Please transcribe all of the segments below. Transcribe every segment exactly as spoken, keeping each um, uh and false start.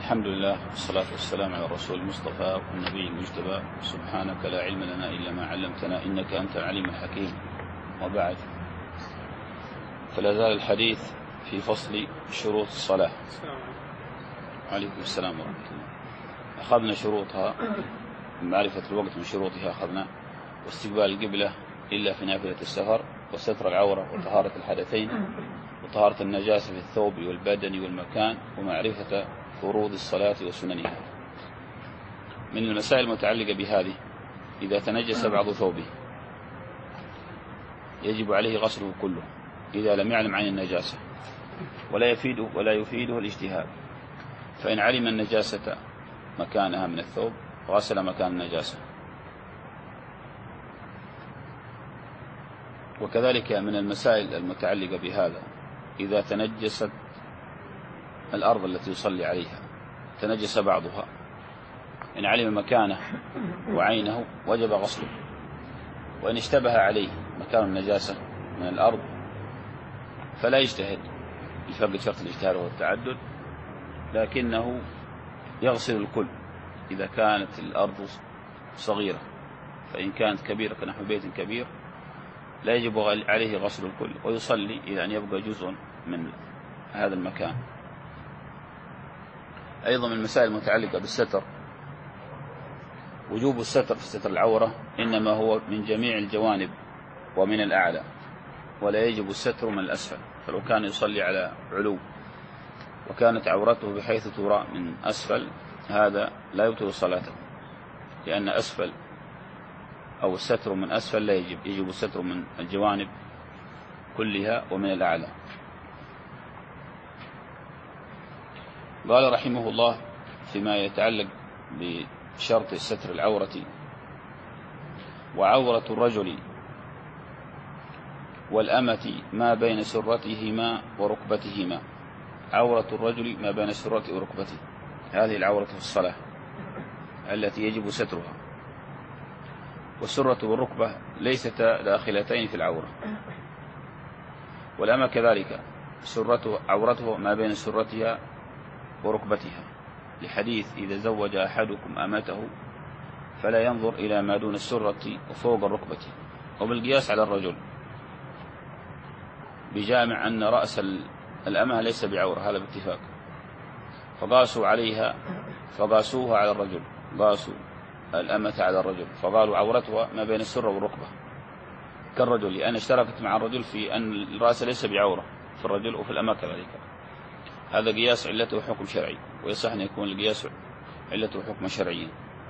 الحمد لله والصلاة والسلام على الرسول المصطفى والنبي المجتبى. سبحانك لا علم لنا إلا ما علمتنا إنك أنت العليم الحكيم. وبعد، فلا زال الحديث في فصل شروط الصلاة. عليكم السلام ورحمة الله. أخذنا شروطها، معرفة الوقت من شروطها أخذنا، واستقبال القبلة إلا في نافلة السفر، وستر العورة، وطهارة الحدثين، وطهارة النجاسة في الثوب والبدن والمكان، ومعرفة فروض الصلاة وسننها. من المسائل المتعلقة بهذه: إذا تنجس بعض ثوبه يجب عليه غسله كله إذا لم يعلم عن النجاسة، ولا يفيده ولا يفيده الاجتهاد. فإن علم النجاسة مكانها من الثوب غسل مكان النجاسة. وكذلك من المسائل المتعلقة بهذا: إذا تنجست الأرض التي يصلي عليها، تنجس بعضها، إن علم مكانه وعينه وجب غسله. وإن اشتبه عليه مكان النجاسة من الأرض فلا يجتهد لفقد شرط الاجتهاد والتعدد، لكنه يغسل الكل إذا كانت الأرض صغيرة. فإن كانت كبيرة كنحو بيت كبير لا يجب عليه غسل الكل، ويصلي إلى أن يبقى جزء من هذا المكان. أيضا من المسائل المتعلقة بالستر: وجوب الستر في ستر العورة إنما هو من جميع الجوانب ومن الأعلى، ولا يجب الستر من الأسفل. فلو كان يصلي على علو وكانت عورته بحيث ترى من أسفل، هذا لا يبطل صلاته، لأن أسفل أو الستر من أسفل لا يجب، يجب الستر من الجوانب كلها ومن الأعلى. قال رحمه الله فيما يتعلق بشرط ستر العورة: وعورة الرجل والأمة ما بين سرتهما وركبتهما. عورة الرجل ما بين سرته وركبته، هذه العورة في الصلاة التي يجب سترها. والسرة والركبة ليستا داخلتين في العورة. والأمة كذلك سرته عورته ما بين سرتها وركبتها، لحديث: إذا زوج أحدكم أمته فلا ينظر إلى ما دون السرة وفوق الركبة. وبالقياس على الرجل بجامع أن رأس الأمة ليس بعورة، هذا باتفاق، فقاسوا عليها فقاسوها على الرجل، قاسوا الأمة على الرجل فقالوا عورتها ما بين السرة والركبة كالرجل، لأن اشتركت مع الرجل في أن الرأس ليس بعورة في الرجل وفي الأمة كذلك. هذا قياس علته حكم شرعي، ويصح أن يكون القياس علته حكم شرعي.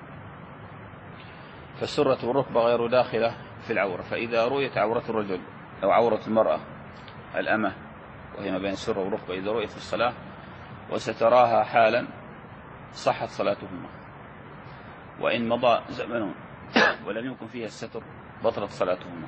فالسرة والركبة غير داخلة في العورة. فإذا رؤيت عورة الرجل أو عورة المرأة الأمة وهي ما بين السرة والركبة، إذا رؤيت في الصلاة وستراها حالا صحت صلاتهما. وإن مضى زمن ولم يكن فيها الستر بطلت صلاتهما.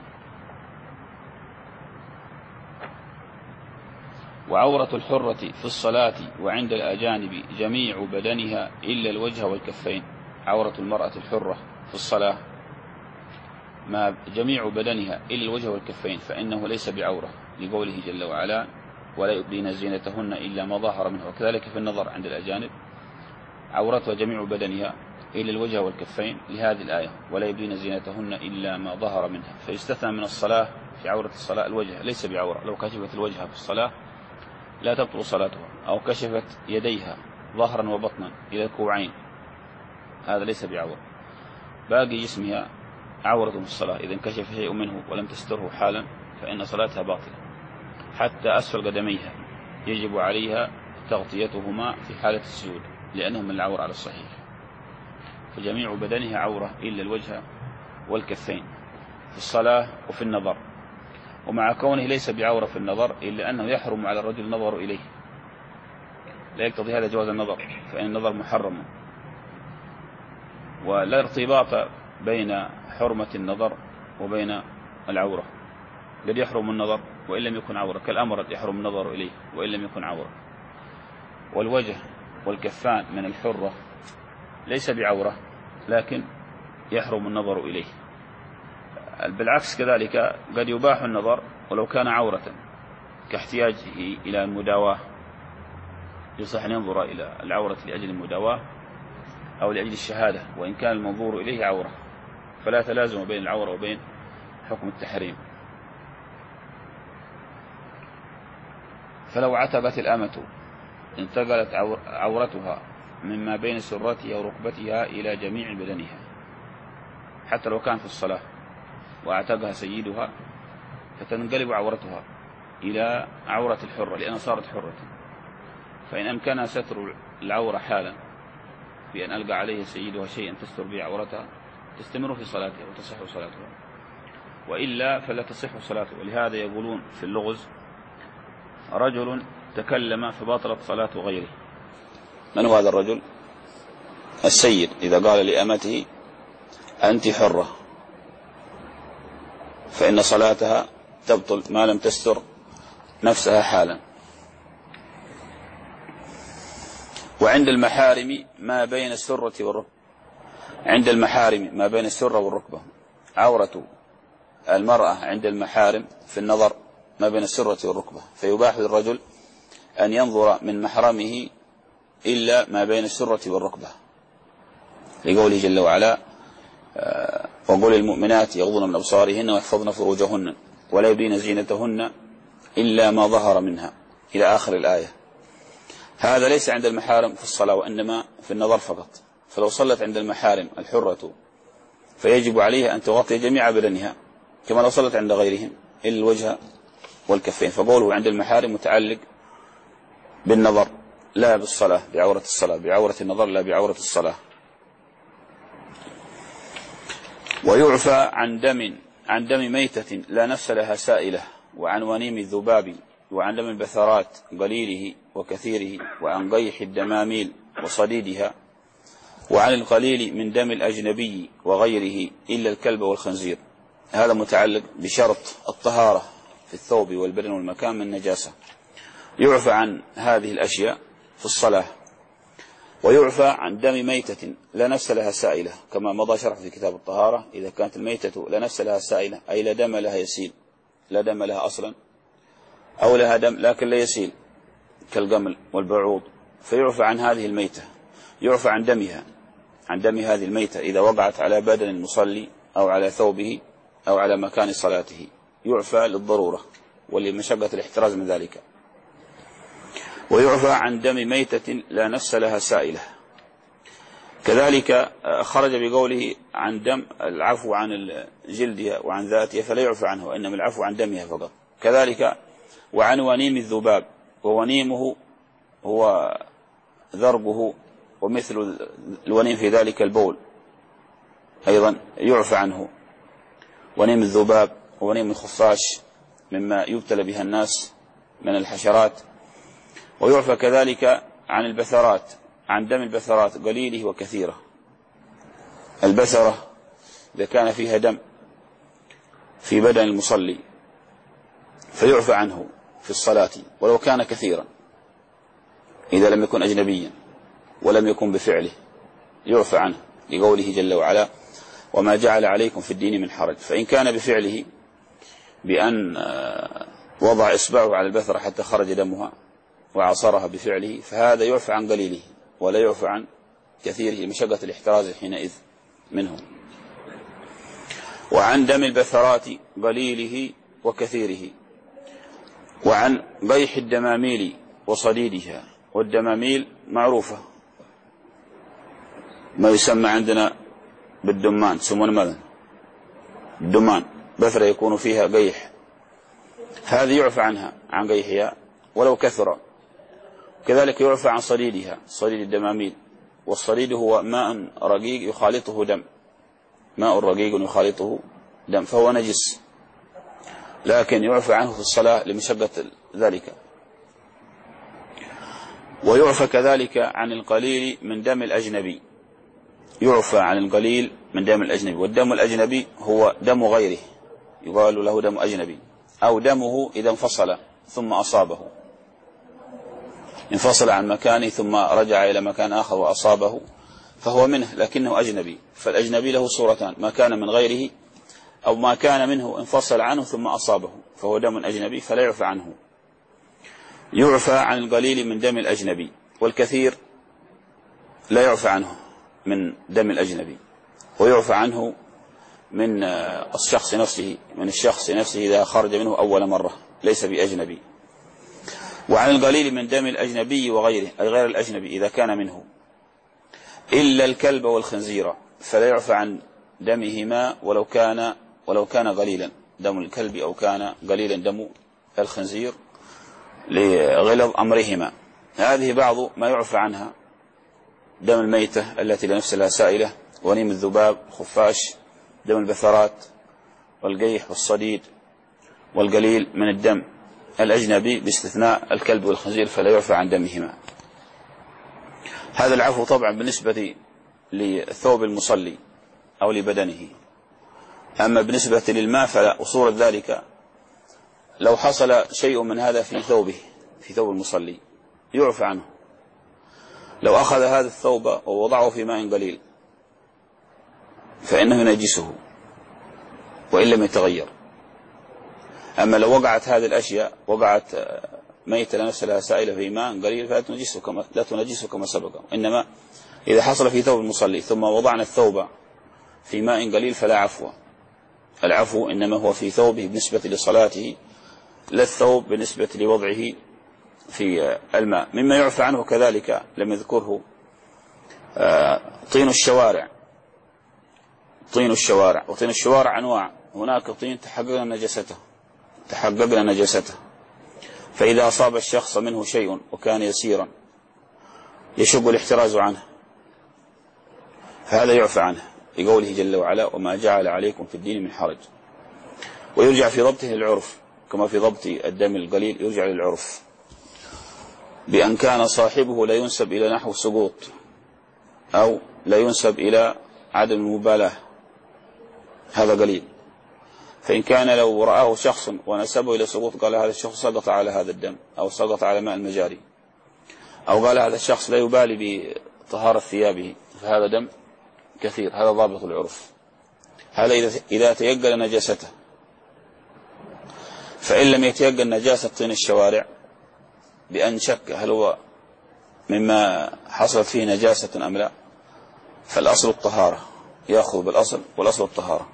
وعورة الحرة في الصلاة وعند الأجانب جميع بدنها إلا الوجه والكفين. عورة المرأة الحرة في الصلاة ما جميع بدنها إلا الوجه والكفين، فإنه ليس بعورة، لقوله جل وعلا: ولا يبدين زينتهن إلا ما ظهر منه. وكذلك في النظر عند الأجانب عورتها جميع بدنها إلا الوجه والكفين، لهذه الآية: ولا يبدين زينتهن إلا ما ظهر منها. فيستثنى من الصلاة في عورة الصلاة الوجه، ليس بعورة. لو كشفت الوجه في الصلاة لا تبطل صلاتها، أو كشفت يديها ظهرا وبطنا إلى الكوعين، هذا ليس بعورة. باقي جسمها عورة في الصلاة، إذا انكشف شيء منه ولم تستره حالا فإن صلاتها باطلة. حتى أسفل قدميها يجب عليها تغطيتهما في حالة السجود، لأنهم من العورة على الصحيح. فجميع بدنها عورة إلا الوجه والكفين في الصلاة وفي النظر. ومع كونه ليس بعورة في النظر إلا أنه يحرم على الرجل النظر إليه، لا يقتضي هذا جواز النظر، فإن النظر محرم. ولا ارتباط بين حرمة النظر وبين العورة، قد يحرم النظر وإن لم يكن عورة، كالأمر يحرم النظر إليه وإن لم يكن عورة. والوجه والكفان من الحرة ليس بعورة لكن يحرم النظر إليه. بالعكس كذلك قد يباح النظر ولو كان عورة، كاحتياجه إلى المداواة يصح أن ينظر إلى العورة لأجل المداواة أو لأجل الشهادة، وإن كان المنظور إليه عورة، فلا تلازم بين العورة وبين حكم التحريم. فلو عتبت الأمة انتقلت عورتها مما بين سرتها وركبتها إلى جميع بدنها، حتى لو كان في الصلاة واعتقها سيدها، فتنقلب عورتها إلى عورة الحرة لأنها صارت حرة. فإن أمكنها ستر العورة حالا بأن ألقى عليه سيدها شيئا تستر به عورتها تستمر في صلاتها وتصح صلاتها، وإلا فلا تصح صلاته. ولهذا يقولون في اللغز: رجل تكلم فبطلت صلاة غيره. من هو هذا الرجل؟ السيد إذا قال لأمته أنت حرة فإن صلاتها تبطل ما لم تستر نفسها حالا. وعند المحارم ما بين السرة والركبة، عند المحارم ما بين السرة والركبة، عورة المرأة عند المحارم في النظر ما بين السرة والركبة، فيباح للرجل أن ينظر من محرمه إلا ما بين السرة والركبة، لقوله جل وعلا: وقل للمؤمنات يغضن من أبصارهن ويحفظن فروجهن ولا يبدين زينتهن إلا ما ظهر منها إلى آخر الآية. هذا ليس عند المحارم في الصلاة، وإنما في النظر فقط. فلو صلت عند المحارم الحرة فيجب عليها أن تغطي جميع بدنها كما لو صلت عند غيرهم إلا الوجه والكفين. فقوله عند المحارم متعلق بالنظر لا بالصلاة، بعورة الصلاة، بعورة النظر لا بعورة الصلاة. ويعفى عن دم عن دم ميتة لا نفس لها سائلة، وعن ونيم الذباب، وعن دم البثرات قليله وكثيره، وعن قيح الدماميل وصديدها، وعن القليل من دم الأجنبي وغيره إلا الكلب والخنزير. هذا متعلق بشرط الطهارة في الثوب والبدن والمكان من النجاسة. يعفى عن هذه الأشياء في الصلاة. ويعفى عن دم ميتة لا نفس لها سائلة، كما مضى شرح في كتاب الطهارة: إذا كانت الميتة لا نفس لها سائلة أي لا دم لها يسيل، لا دم لها أصلا، أو لها دم لكن لا يسيل كالجمل والبعوض، فيعفى عن هذه الميتة. يعفى عن دمها، عن دم هذه الميتة إذا وقعت على بدن المصلي أو على ثوبه أو على مكان صلاته، يعفى للضرورة ولمشقة الاحتراز من ذلك. ويعفى عن دم ميتة لا نفس لها سائلة. كذلك خرج بقوله عن دم العفو عن جلدها وعن ذاتها فلا يعفى عنه، وإنما العفو عن دمها فقط. كذلك وعن ونيم الذباب، وونيمه هو ذربه، ومثل الونيم في ذلك البول أيضا يعفى عنه. ونيم الذباب ونيم الخفاش مما يبتلى بها الناس من الحشرات. ويعفى كذلك عن البثرات، عن دم البثرات قليله وكثيره. البثرة إذا كان فيها دم في بدن المصلي فيعفى عنه في الصلاة ولو كان كثيرا، إذا لم يكن أجنبيا ولم يكن بفعله يعفى عنه، لقوله جل وعلا: وما جعل عليكم في الدين من حرج. فإن كان بفعله بأن وضع إصبعه على البثرة حتى خرج دمها وعصرها بفعله فهذا يعفى عن قليله ولا يعفى عن كثيره لمشقة الاحتراز حينئذ منه. وعن دم البثرات قليله وكثيره. وعن قيح الدماميل وصديدها. والدماميل معروفة، ما يسمى عندنا بالدمان، يسمونه ماذا؟ الدمان، بثرة يكون فيها قيح، هذه يعفى عنها عن قيحها ولو كثر. كذلك يعفى عن صديدها، صديد الدماميل. والصديد هو ماء رقيق يخالطه دم، ماء رقيق يخالطه دم، فهو نجس، لكن يعفى عنه في الصلاة لمشقة ذلك. ويعفى كذلك عن القليل من دم الأجنبي، يعفى عن القليل من دم الأجنبي. والدم الأجنبي هو دم غيره، يقال له دم أجنبي، أو دمه إذا انفصل ثم أصابه، انفصل عن مكانه ثم رجع إلى مكان آخر وأصابه فهو منه لكنه أجنبي. فالأجنبي له صورتان: ما كان من غيره أو ما كان منه انفصل عنه ثم أصابه فهو دم أجنبي فلا يعفى عنه. يعفى عن القليل من دم الأجنبي. والكثير لا يعفى عنه من دم الأجنبي، ويعفى عنه من الشخص نفسه من الشخص نفسه إذا خرج منه أول مرة ليس بأجنبي. وعن القليل من دم الأجنبي وغيره أي غير الأجنبي إذا كان منه، إلا الكلب والخنزير فلا يعفى عن دمهما ولو كان ولو كان قليلا دم الكلب أو كان قليلا دم الخنزير لغلظ أمرهما. هذه بعض ما يعفى عنها: دم الميتة التي لا نفس لها سائلة، ونيم الذباب، خفاش، دم البثرات والقيح والصديد، والقليل من الدم الأجنبي باستثناء الكلب والخنزير فلا يعفى عن دمهما. هذا العفو طبعا بالنسبة لثوب المصلي أو لبدنه. أما بالنسبة للماء فلا، وصورة ذلك لو حصل شيء من هذا في ثوبه في ثوب المصلي يعفى عنه. لو أخذ هذا الثوب ووضعه في ماء قليل فإنه ينجسه وإن لم يتغير. أما لو وقعت هذه الأشياء وقعت ميتة لا نفس لها سائلة في ماء قليل فلا تنجسه كما لا تنجسه كما سبق. إنما إذا حصل في ثوب المصلي ثم وضعنا الثوب في ماء قليل فلا عفو. العفو إنما هو في ثوبه بالنسبة لصلاته، لا الثوب بالنسبة لوضعه في الماء. مما يعفى عنه كذلك لم يذكره طين الشوارع. طين الشوارع وطين الشوارع أنواع. هناك طين تحققنا نجاسته تحققنا نجاسته فإذا أصاب الشخص منه شيء وكان يسيرا يشق الاحتراز عنه فهذا يعفى عنه لقوله جل وعلا: وما جعل عليكم في الدين من حرج. ويرجع في ضبطه للعرف كما في ضبط الدم القليل يرجع للعرف، بأن كان صاحبه لا ينسب إلى نحو سقوط أو لا ينسب إلى عدم المبالاة، هذا قليل. فإن كان لو رآه شخص ونسبه إلى سقوط قال هذا الشخص سقط على هذا الدم أو سقط على ماء المجاري، أو قال هذا الشخص لا يبالي بطهارة ثيابه فهذا دم كثير، هذا ضابط العرف. هذا إذا تيقن نجاسته. فإن لم يتيقن نجاسة طين الشوارع بأن شك هل هو مما حصلت فيه نجاسة أم لا، فالأصل الطهارة، يأخذ بالأصل والأصل الطهارة.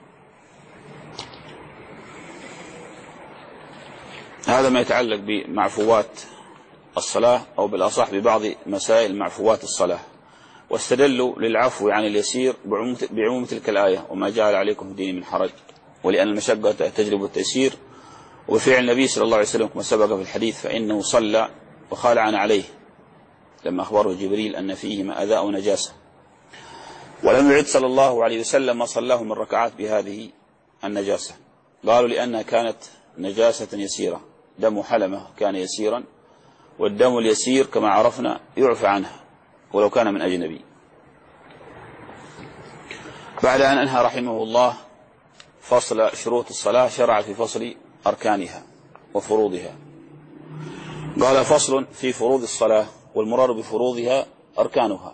هذا ما يتعلق بمعفوات الصلاة، أو بالأصح ببعض مسائل معفوات الصلاة. واستدلوا للعفو عن اليسير بعموم تلك الآية: وما جعل عليكم في الدين من حرج، ولأن المشقة تجلب التيسير. وفعل النبي صلى الله عليه وسلم كما سبق في الحديث فإنه صلى وخالعن عليه لما أخبره جبريل أن فيهما أذى أو نجاسة، ولم يعد صلى الله عليه وسلم ما صلاه من ركعات بهذه النجاسة. قالوا لأنها كانت نجاسة يسيرة، دم حلمة كان يسيرا، والدم اليسير كما عرفنا يعفى عنه ولو كان من أجنبي. بعد أن أنهى رحمه الله فصل شروط الصلاة شرع في فصل أركانها وفروضها. قال: فصل في فروض الصلاة، والمراد بفروضها أركانها.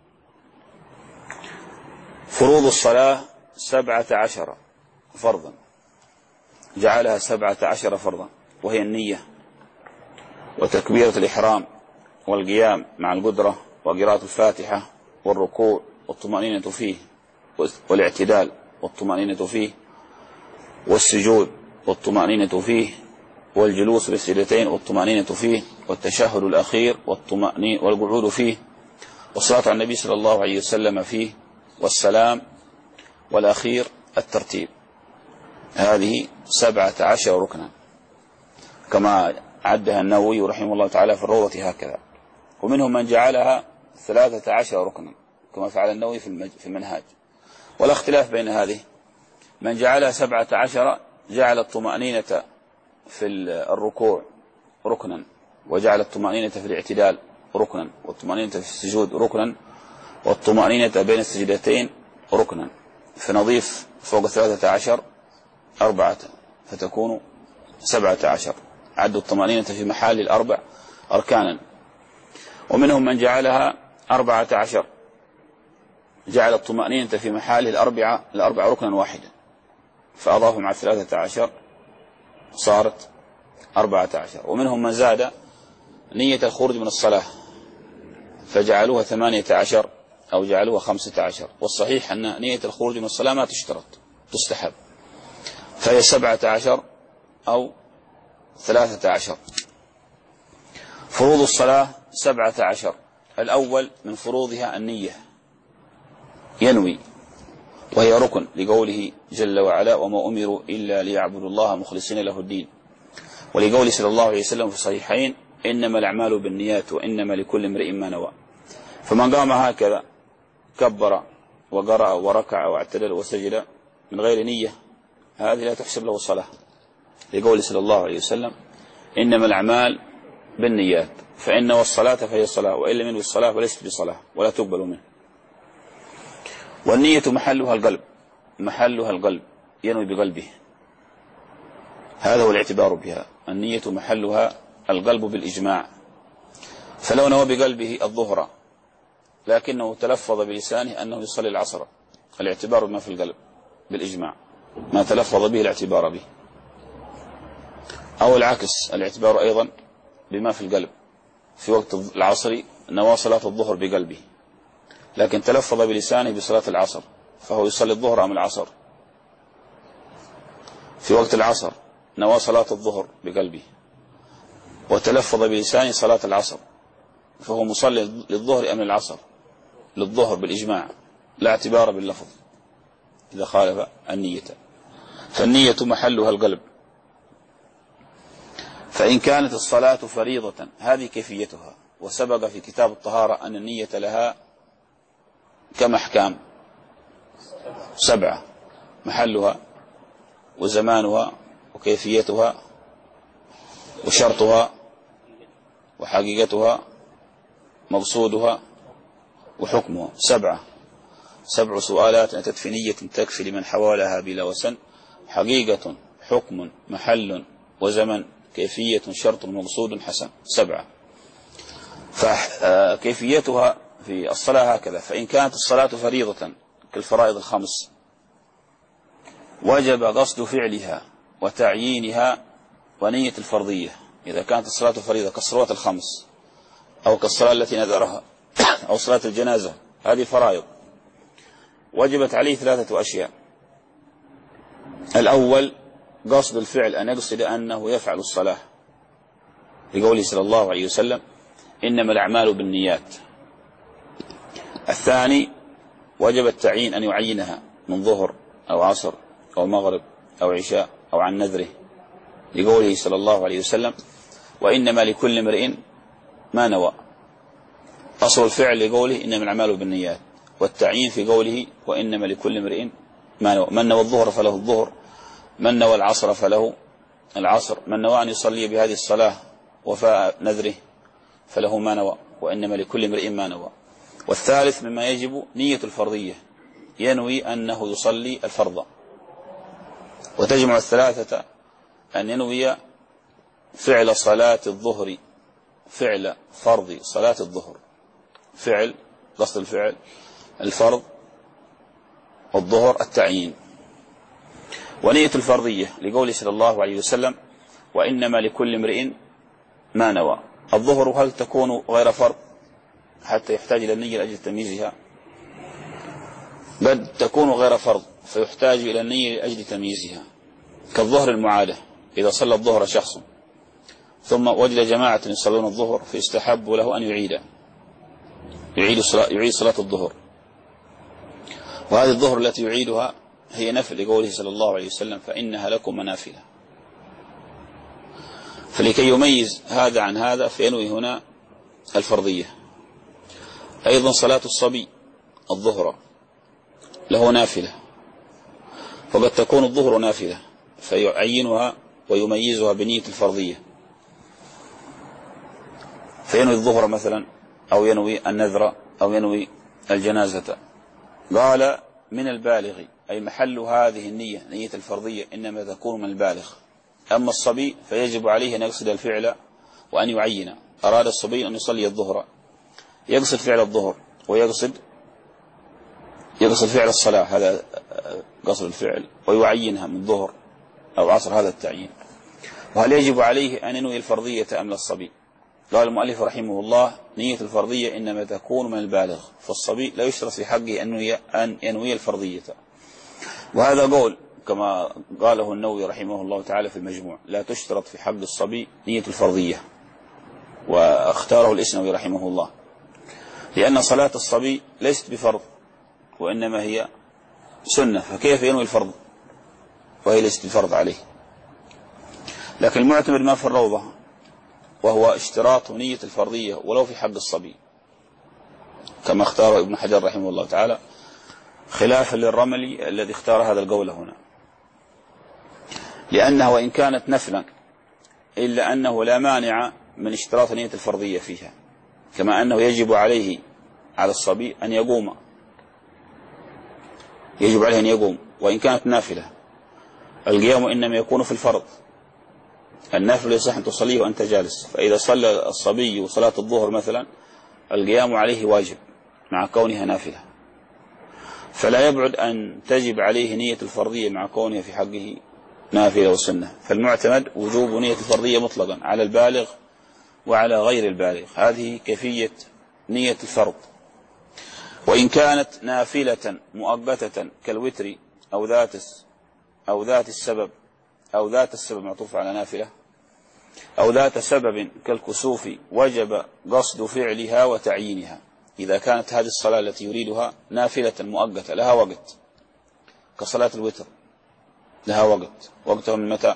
فروض الصلاة سبعة عشر فرضا، جعلها سبعة عشر فرضا، وهي النية وتكبيرة الإحرام والقيام مع القدرة وقراءة الفاتحة والركوع والطمأنينة فيه والاعتدال والطمأنينة فيه والسجود والطمأنينة فيه والجلوس للسجدتين والطمأنينة فيه والتشهد الأخير والطمأنينة والقعود فيه والصلاة على النبي صلى الله عليه وسلم فيه والسلام والأخير الترتيب. هذه سبعة عشر ركنا كما عدها النووي رحمه الله تعالى في الروضة هكذا. ومنهم من جعلها ثلاثة عشر ركنا كما فعل النووي في المنهاج. ولا اختلاف بين هذه. من جعلها سبعة عشر جعل الطمأنينة في الركوع ركنا، وجعل الطمأنينة في الاعتدال ركنا، والطمأنينة في السجود ركنا، والطمأنينة بين السجدتين ركنا. فنضيف فوق ثلاثة عشر أربعة فتكون سبعة عشر. عد الطمأنينة في محل الأربع أركانا. ومنهم من جعلها أربعة عشر، جعل الطمأنينة في محل الأربعة الأربع ركنا واحدا، فأضاف مع ثلاثة عشر صارت أربعة عشر. ومنهم من زاد نية الخروج من الصلاة فجعلوها ثمانية عشر أو جعلوها خمسة عشر، والصحيح أن نية الخروج من الصلاة ما تشترط، تستحب، فهي سبعة عشر أو ثلاثة عشر. فروض الصلاة سبعة عشر. الأول من فروضها النية، ينوي، وهي ركن لقوله جل وعلا: وما أمروا إلا ليعبدوا الله مخلصين له الدين، ولقوله صلى الله عليه وسلم في الصحيحين: إنما الأعمال بالنيات وإنما لكل امرئ ما نوى. فمن قام هكذا كبر وقرأ وركع واعتدل وسجد من غير نية، هذه لا تحسب له صلاة، لقوله صلى الله عليه وسلم: إنما الأعمال بالنيات، فإن نوى الصلاة فهي صلاة، وإن لم ينوي الصلاة فليست بصلاة ولا تقبل منه. والنية محلها القلب، محلها القلب، ينوي بقلبه، هذا هو الاعتبار بها. النية محلها القلب بالإجماع، فلو نوى بقلبه الظهر لكنه تلفظ بلسانه أنه يصلي العصر، الاعتبار بما في القلب بالإجماع، ما تلفظ به الاعتبار به. أو العكس، الاعتبار أيضا بما في القلب، في وقت العصر نوى صلاة الظهر بقلبه لكن تلفظ بلسانه بصلاة العصر، فهو يصلي الظهر أم العصر. في وقت العصر نوى صلاة الظهر بقلبه وتلفظ بلسانه صلاة العصر، فهو مصلي للظهر أم للعصر؟ للظهر بالإجماع، لا اعتبار باللفظ إذا خالف النية. فالنية محلها القلب. فإن كانت الصلاة فريضة، هذه كيفيتها، وسبق في كتاب الطهارة أن النية لها كم أحكام؟ سبعة: محلها وزمانها وكيفيتها وشرطها وحقيقتها مقصودها وحكمها. سبعة سبع سؤالات أتت في نية تكفي لمن حوالها بلا وسن: حقيقة، حكم، محل، وزمن، كيفية، شرط، مقصود، حسن. سبعة. فكيفيتها في الصلاة هكذا: فإن كانت الصلاة فريضة كالفرائض الخمس وجب قصد فعلها وتعيينها ونية الفرضية. إذا كانت الصلاة فريضة كالصلوات الخمس أو كالصلاة التي نذرها أو صلاة الجنازة، هذه فرائض، وجبت عليه ثلاثة أشياء: الأول قصد الفعل، أن يقصد أنه يفعل الصلاة، لقوله صلى الله عليه وسلم: إنما الأعمال بالنيات. الثاني وجب التعيين، أن يعينها من ظهر أو عصر أو مغرب أو عشاء أو عن نذره، لقوله صلى الله عليه وسلم: وإنما لكل امرئ ما نوى. أصل الفعل لقوله إنما الأعمال بالنيات، والتعيين في قوله وإنما لكل امرئ ما نوى. من نوى الظهر فله الظهر، من نوى العصر فله العصر، من نوى أن يصلي بهذه الصلاة وفاء نذره فله ما نوى، وإنما لكل امرئ ما نوى. والثالث مما يجب نية الفرضية، ينوي أنه يصلي الفرض. وتجمع الثلاثة أن ينوي فعل صلاة الظهر، فعل فرض صلاة الظهر، فعل قصد الفعل، الفرض، والظهر التعيين. ونية الفرضية لقوله صلى الله عليه وسلم: وإنما لكل امرئ ما نوى. الظهر هل تكون غير فرض حتى يحتاج إلى النية لأجل تمييزها؟ قد تكون غير فرض فيحتاج إلى النية لأجل تمييزها، كالظهر المعادة. إذا صلى الظهر شخص ثم وجد جماعة يصلون الظهر فيستحب له أن يعيد يعيد صلاة, يعيد صلاة الظهر، وهذه الظهر التي يعيدها هي نفل، لقوله صلى الله عليه وسلم: فإنها لكم منافلة. فلكي يميز هذا عن هذا فينوي هنا الفرضية. أيضا صلاة الصبي الظهر له نافلة، وقد تكون الظهر نافلة فيعينها ويميزها بنية الفرضية، فينوي الظهر مثلا، أو ينوي النذر، أو ينوي الجنازة. قال: من البالغ، أي محل هذه النية نية الفرضية إنما تكون من البالغ. أما الصبي فيجب عليه أن يقصد الفعل وأن يعين. أراد الصبي أن يصلي الظهر، يقصد فعل الظهر ويقصد يقصد فعل الصلاة، هذا قصد الفعل، ويعينها من ظهر أو عصر، هذا التعيين. وهل يجب عليه أن ينوي الفرضية أم للصبي؟ قال المؤلف رحمه الله: نية الفرضية إنما تكون من البالغ، فالصبي لا يشترط في حقه أن ينوي الفرضية. وهذا قول كما قاله النووي رحمه الله تعالى في المجموع: لا تشترط في حق الصبي نية الفرضية. واختاره الإسنوي رحمه الله، لأن صلاة الصبي ليست بفرض وإنما هي سنة، فكيف ينوي الفرض وهي ليست بفرض عليه؟ لكن المعتمد ما في الروضة وهو اشتراط نية الفرضية ولو في حق الصبي، كما اختاره ابن حجر رحمه الله تعالى، خلافا للرملي الذي اختار هذا القول هنا، لأنه وإن كانت نفلا إلا أنه لا مانع من اشتراط نية الفرضية فيها، كما أنه يجب عليه على الصبي أن يقوم، يجب عليه أن يقوم وإن كانت نافلة. القيام إنما يكون في الفرض، النافل يصح أن تصليه وأنت جالس، فإذا صلى الصبي صلاة الظهر مثلا القيام عليه واجب مع كونها نافلة، فلا يبعد أن تجب عليه نية الفرضية مع كونها في حقه نافلة وسنة. فالمعتمد وجوب نية الفرضية مطلقا على البالغ وعلى غير البالغ، هذه كيفية نية الفرض. وإن كانت نافلة مؤقتة كالوتر أو ذات أو ذات السبب أو ذات السبب معطوف على نافلة أو ذات سبب كالكسوف، وجب قصد فعلها وتعيينها. إذا كانت هذه الصلاة التي يريدها نافلة مؤقتة لها وقت، كصلاة الوتر لها وقت، وقتها من متى؟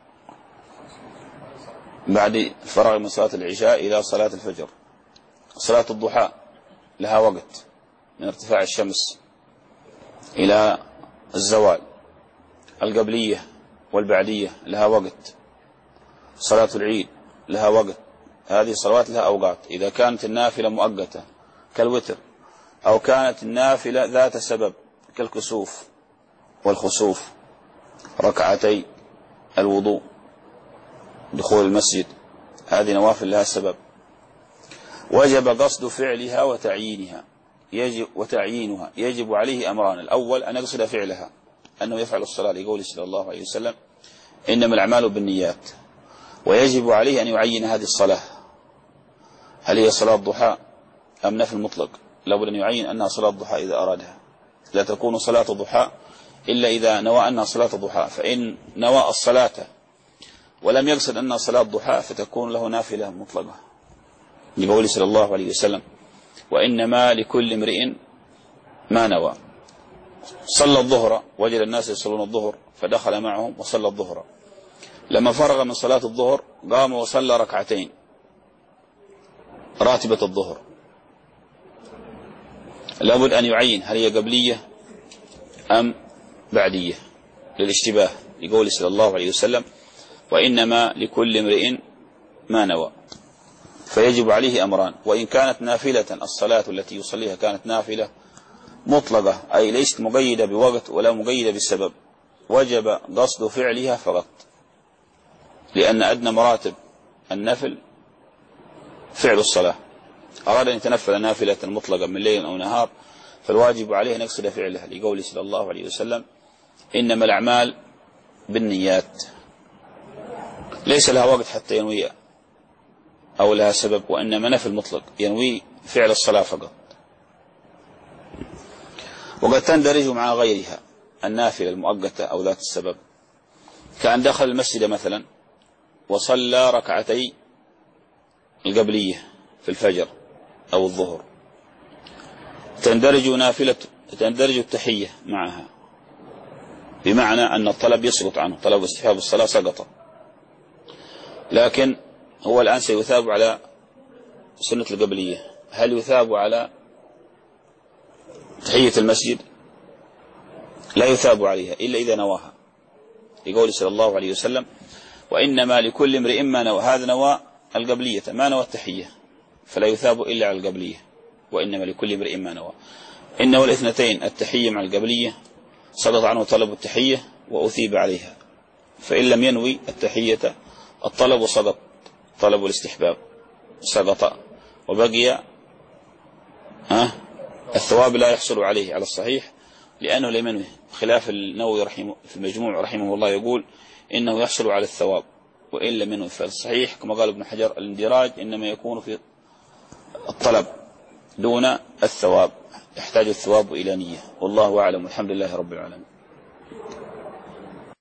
بعد الفراغ من صلاة العشاء إلى صلاة الفجر. صلاة الضحى لها وقت من ارتفاع الشمس إلى الزوال. القبلية والبعدية لها وقت. صلاة العيد لها وقت. هذه صلوات لها أوقات. إذا كانت النافلة مؤقتة كالوتر، أو كانت النافلة ذات سبب كالكسوف والخسوف، ركعتي الوضوء، دخول المسجد، هذه نوافل لها سبب، وجب قصد فعلها وتعيينها يجب وتعيينها يجب عليه أمران: الأول أن يقصد فعلها، أنه يفعل الصلاة لقوله صلى الله عليه وسلم: إنما الأعمال بالنيات. ويجب عليه أن يعين هذه الصلاة، هل هي صلاة ضحى أم نفل مطلق؟ لابد أن يعين أنها صلاة ضحى إذا أرادها، لا تكون صلاة ضحى إلا إذا نوى أنها صلاة ضحى، فإن نوى الصلاة ولم يقصد أنها صلاة ضحى فتكون له نافلة مطلقة، لقوله صلى الله عليه وسلم: وإنما لكل امرئ ما نوى. صلى الظهر، وجد الناس يصلون الظهر فدخل معهم وصلى الظهر، لما فرغ من صلاة الظهر قام وصلى ركعتين راتبة الظهر، لابد أن يعين هل هي قبلية أم بعدية للاشتباه، لقوله صلى الله عليه وسلم: وإنما لكل امرئ ما نوى. فيجب عليه أمران: وإن كانت نافلة، الصلاة التي يصليها كانت نافلة مطلقة أي ليست مقيدة بوقت ولا مقيدة بالسبب، وجب قصد فعلها فقط، لأن أدنى مراتب النفل فعل الصلاة. أراد أن يتنفل نافلة مطلقة من ليل أو نهار فالواجب عليه أن يقصد فعلها، لقوله صلى الله عليه وسلم: إنما الأعمال بالنيات. ليس لها وقت حتى ينوي أو لها سبب، وإنما نفل مطلق ينوي فعل الصلاة فقط. وقد تندرج مع غيرها النافلة المؤقتة أو ذات السبب، كأن دخل المسجد مثلا وصلى ركعتي القبلية في الفجر أو الظهر، تندرج نافلة تندرج التحية معها، بمعنى أن الطلب يسقط عنه، طلب استحباب الصلاة سقط، لكن هو الآن سيثاب على سنة القبلية. هل يثاب على تحية المسجد؟ لا يثاب عليها إلا إذا نواها، يقول صلى الله عليه وسلم: وإنما لكل امرئ ما نوى. هذا نوى القبلية ما نوى التحية، فلا يثاب إلا على القبلية. وإنما لكل امرئ ما نوى، إنه الاثنتين التحية مع القبلية سقط عنه طلب التحية وأثيب عليها، فإن لم ينوي التحية الطلب سقط، طلب الاستحباب سقط، وبقي ها الثواب لا يحصل عليه على الصحيح لأنه لم ينوي، خلاف النووي رحمه في المجموع رحمه الله يقول إنه يحصل على الثواب وإلا منه. فالصحيح كما قال ابن حجر الاندراج إنما يكون في الطلب دون الثواب، يحتاج الثواب إلى نية. والله أعلم، والحمد لله رب العالمين.